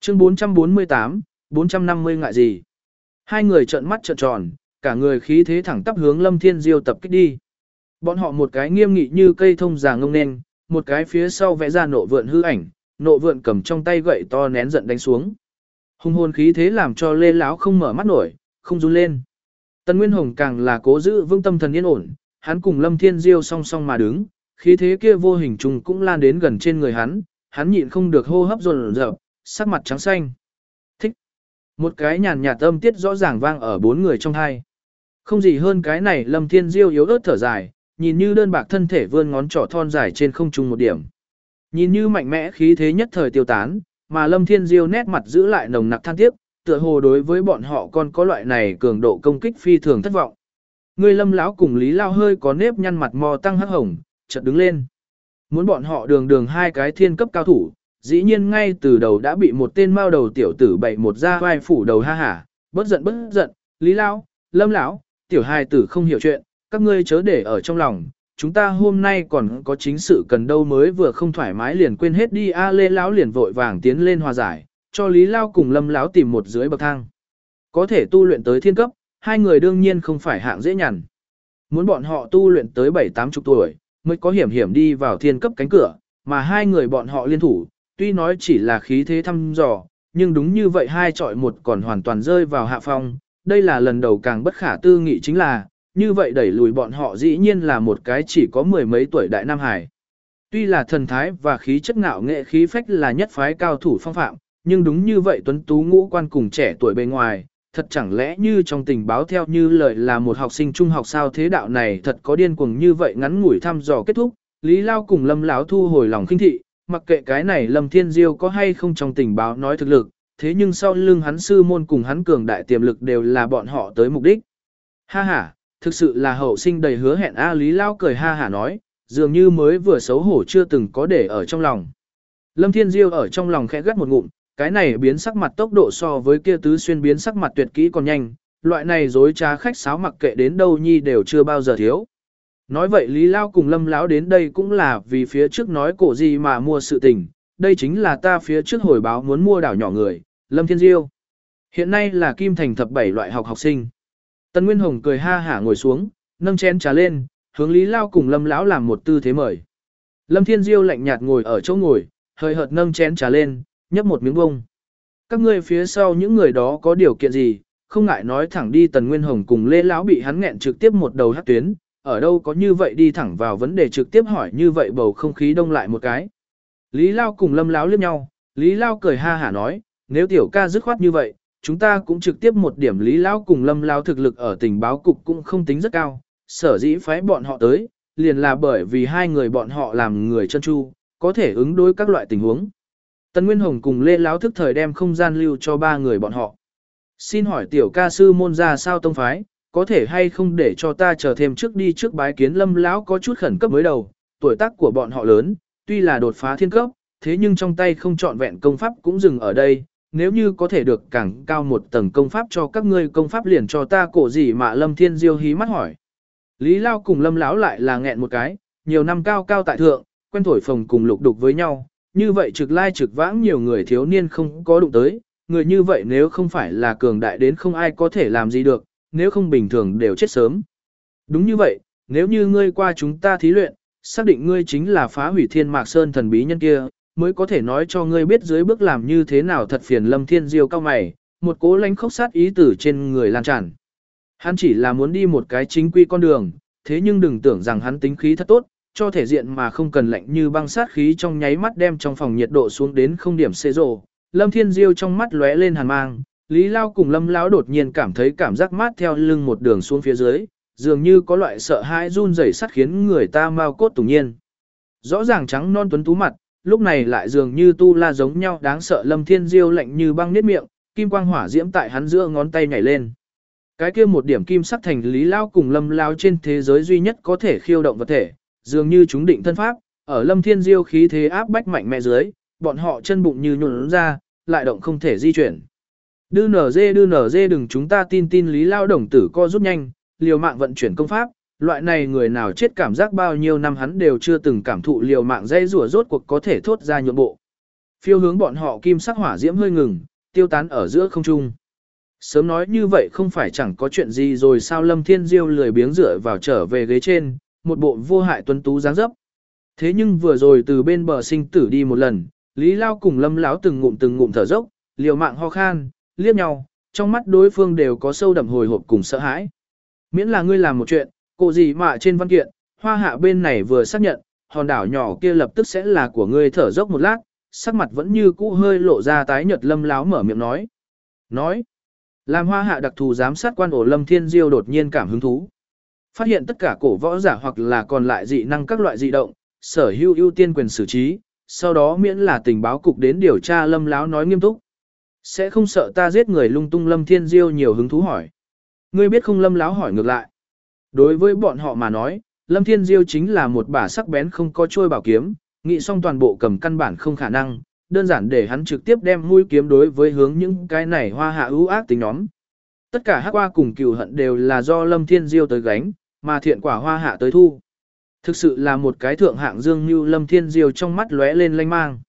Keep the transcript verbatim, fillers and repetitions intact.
Chương bốn trăm bốn mươi tám, bốn trăm năm mươi ngại gì? Hai người trợn mắt trợn tròn, cả người khí thế thẳng tắp hướng Lâm Thiên Diêu tập kích đi. Bọn họ một cái nghiêm nghị như cây thông già ngông nên, một cái phía sau vẽ ra nộ vượn hư ảnh, nộ vượn cầm trong tay gậy to nén giận đánh xuống. Hung hồn khí thế làm cho Lê Lão không mở mắt nổi, không run lên. Tần Nguyên Hồng càng là cố giữ vững tâm thần yên ổn, hắn cùng Lâm Thiên Diêu song song mà đứng, khí thế kia vô hình trùng cũng lan đến gần trên người hắn, hắn nhịn không được hô hấp dồn dập, sắc mặt trắng xanh. Thích. Một cái nhàn nhạt âm tiết rõ ràng vang ở bốn người trong hai. Không gì hơn cái này, Lâm Thiên Diêu yếu ớt thở dài, nhìn như đơn bạc thân thể vươn ngón trỏ thon dài trên không trung một điểm. Nhìn như mạnh mẽ khí thế nhất thời tiêu tán, mà Lâm Thiên Diêu nét mặt giữ lại nồng nặc than tiếc, tựa hồ đối với bọn họ còn có loại này cường độ công kích phi thường thất vọng. Người Lâm lão cùng Lý Lao hơi có nếp nhăn mặt mò tăng hắc hồng, chợt đứng lên. Muốn bọn họ đường đường hai cái thiên cấp cao thủ, dĩ nhiên ngay từ đầu đã bị một tên mao đầu tiểu tử bậy một ra vai phủ đầu ha hả, bất giận bất giận, Lý Lao, Lâm lão, tiểu hài tử không hiểu chuyện, các ngươi chớ để ở trong lòng, chúng ta hôm nay còn có chính sự cần đâu, mới vừa không thoải mái liền quên hết đi. A Lê lão liền vội vàng tiến lên hòa giải, cho Lý Lao cùng Lâm lão tìm một dưới bậc thang. Có thể tu luyện tới thiên cấp, hai người đương nhiên không phải hạng dễ nhằn. Muốn bọn họ tu luyện tới bảy tám chục tuổi, mới có hiểm hiểm đi vào thiên cấp cánh cửa, mà hai người bọn họ liên thủ, tuy nói chỉ là khí thế thăm dò, nhưng đúng như vậy hai chọi một còn hoàn toàn rơi vào hạ phong. Đây là lần đầu, càng bất khả tư nghị chính là, như vậy đẩy lùi bọn họ dĩ nhiên là một cái chỉ có mười mấy tuổi đại nam hải. Tuy là thần thái và khí chất ngạo nghệ khí phách là nhất phái cao thủ phong phạm, nhưng đúng như vậy tuấn tú ngũ quan cùng trẻ tuổi bề ngoài, thật chẳng lẽ như trong tình báo theo như lời là một học sinh trung học sao? Thế đạo này thật có điên cuồng như vậy? Ngắn ngủi thăm dò kết thúc, Lý Lao cùng Lâm lão thu hồi lòng khinh thị, mặc kệ cái này Lâm Thiên Diêu có hay không trong tình báo nói thực lực, thế nhưng sau lưng hắn sư môn cùng hắn cường đại tiềm lực đều là bọn họ tới mục đích. Ha ha, thực sự là hậu sinh đầy hứa hẹn a. Lý Lao cười ha hả nói, dường như mới vừa xấu hổ chưa từng có để ở trong lòng. Lâm Thiên Diêu ở trong lòng khẽ gắt một ngụm, cái này biến sắc mặt tốc độ so với kia tứ xuyên biến sắc mặt tuyệt kỹ còn nhanh, loại này dối trá khách sáo mặc kệ đến đâu nhi đều chưa bao giờ thiếu. Nói vậy Lý Lao cùng Lâm lão đến đây cũng là vì phía trước nói cổ gì mà mua sự tình, đây chính là ta phía trước hồi báo muốn mua đảo nhỏ người, Lâm Thiên Diêu. Hiện nay là Kim Thành thập bảy loại học học sinh. Tần Nguyên Hồng cười ha hả ngồi xuống, nâng chén trà lên, hướng Lý Lao cùng Lâm lão làm một tư thế mời. Lâm Thiên Diêu lạnh nhạt ngồi ở chỗ ngồi, hơi hợt nâng chén trà lên, nhấp một miếng bông. Các ngươi phía sau những người đó có điều kiện gì, không ngại nói thẳng đi. Tần Nguyên Hồng cùng Lê lão bị hắn nghẹn trực tiếp một đầu hắc tuyến, ở đâu có như vậy đi thẳng vào vấn đề trực tiếp hỏi như vậy, bầu không khí đông lại một cái. Lý Lao cùng Lâm lão liếc nhau, Lý Lao cười ha hả nói, nếu tiểu ca dứt khoát như vậy, chúng ta cũng trực tiếp một điểm. Lý Lão cùng Lâm lão thực lực ở tình báo cục cũng không tính rất cao, sở dĩ phái bọn họ tới, liền là bởi vì hai người bọn họ làm người chân chu, có thể ứng đối các loại tình huống. Tần Nguyên Hồng cùng Lê Lão thức thời đem không gian lưu cho ba người bọn họ. Xin hỏi tiểu ca sư môn ra sao tông phái, có thể hay không để cho ta chờ thêm trước đi trước bái kiến. Lâm Lão có chút khẩn cấp mới đầu, tuổi tác của bọn họ lớn, tuy là đột phá thiên cấp, thế nhưng trong tay không trọn vẹn công pháp cũng dừng ở đây. Nếu như có thể được càng cao một tầng công pháp cho các ngươi, công pháp liền cho ta cổ gì mà. Lâm Thiên Diêu hí mắt hỏi. Lý Lao cùng Lâm Lão lại là nghẹn một cái, nhiều năm cao cao tại thượng, quen thổi phồng cùng lục đục với nhau, như vậy trực lai trực vãng nhiều người thiếu niên không có đụng tới, người như vậy nếu không phải là cường đại đến không ai có thể làm gì được, nếu không bình thường đều chết sớm. Đúng như vậy, nếu như ngươi qua chúng ta thí luyện, xác định ngươi chính là phá hủy Thiên Mạc Sơn thần bí nhân kia, mới có thể nói cho ngươi biết dưới bước làm như thế nào. Thật phiền. Lâm Thiên Diêu cao mày, một cố lánh khốc sát ý tử trên người lan tràn. Hắn chỉ là muốn đi một cái chính quy con đường, thế nhưng đừng tưởng rằng hắn tính khí thật tốt, cho thể diện mà không cần lạnh như băng sát khí trong nháy mắt đem trong phòng nhiệt độ xuống đến không điểm xê rồ. Lâm Thiên Diêu trong mắt lóe lên hàn mang, Lý Lao cùng Lâm Lão đột nhiên cảm thấy cảm giác mát theo lưng một đường xuống phía dưới, dường như có loại sợ hãi run rẩy sắt khiến người ta mau cốt tủng nhiên. Rõ ràng trắng non tuấn tú mặt, lúc này lại dường như tu la giống nhau đáng sợ. Lâm Thiên Diêu lạnh như băng niết miệng, kim quang hỏa diễm tại hắn giữa ngón tay nhảy lên. Cái kia một điểm kim sắc thành Lý Lao cùng Lâm Lão trên thế giới duy nhất có thể khiêu động vật thể, dường như chúng định thân pháp, ở Lâm Thiên Diêu khí thế áp bách mạnh mẽ dưới, bọn họ chân bụng như nhuộn ra, lại động không thể di chuyển. Đư nở dê đư nở dê đừng chúng ta tin tin. Lý Lao đồng tử co rút nhanh, liều mạng vận chuyển công pháp, loại này người nào chết cảm giác bao nhiêu năm hắn đều chưa từng cảm thụ liều mạng dây rủa rốt cuộc có thể thốt ra nhượng bộ. Phiêu hướng bọn họ kim sắc hỏa diễm hơi ngừng, tiêu tán ở giữa không trung. Sớm nói như vậy không phải chẳng có chuyện gì rồi sao Lâm Thiên Diêu lười biếng dựa vào trở về ghế trên, một bộ vô hại tuấn tú dáng dấp. Thế nhưng vừa rồi từ bên bờ sinh tử đi một lần, Lý Lao cùng Lâm Lão từng ngụm từng ngụm thở dốc, liều mạng ho khan, liếc nhau, trong mắt đối phương đều có sâu đậm hồi hộp cùng sợ hãi. Miễn là ngươi làm một chuyện, cổ gì mà trên văn kiện, Hoa Hạ bên này vừa xác nhận, hòn đảo nhỏ kia lập tức sẽ là của ngươi. Thở dốc một lát, sắc mặt vẫn như cũ hơi lộ ra tái nhợt. Lâm Láo mở miệng nói. Nói. Làm Hoa Hạ đặc thù giám sát quan ổ Lâm Thiên Diêu đột nhiên cảm hứng thú. Phát hiện tất cả cổ võ giả hoặc là còn lại dị năng các loại dị động, sở hữu ưu tiên quyền xử trí, sau đó miễn là tình báo cục đến điều tra. Lâm Láo nói nghiêm túc. Sẽ không sợ ta giết người lung tung? Lâm Thiên Diêu nhiều hứng thú hỏi. Ngươi biết không? Lâm Láo hỏi ngược lại. Đối với bọn họ mà nói, Lâm Thiên Diêu chính là một bả sắc bén không có trôi bảo kiếm, nghĩ xong toàn bộ cầm căn bản không khả năng, đơn giản để hắn trực tiếp đem mũi kiếm đối với hướng những cái này Hoa Hạ ưu ác tính nhóm. Tất cả hắc qua cùng cừu hận đều là do Lâm Thiên Diêu tới gánh, mà thiện quả Hoa Hạ tới thu. Thực sự là một cái thượng hạng dương như Lâm Thiên Diêu trong mắt lóe lên lanh mang.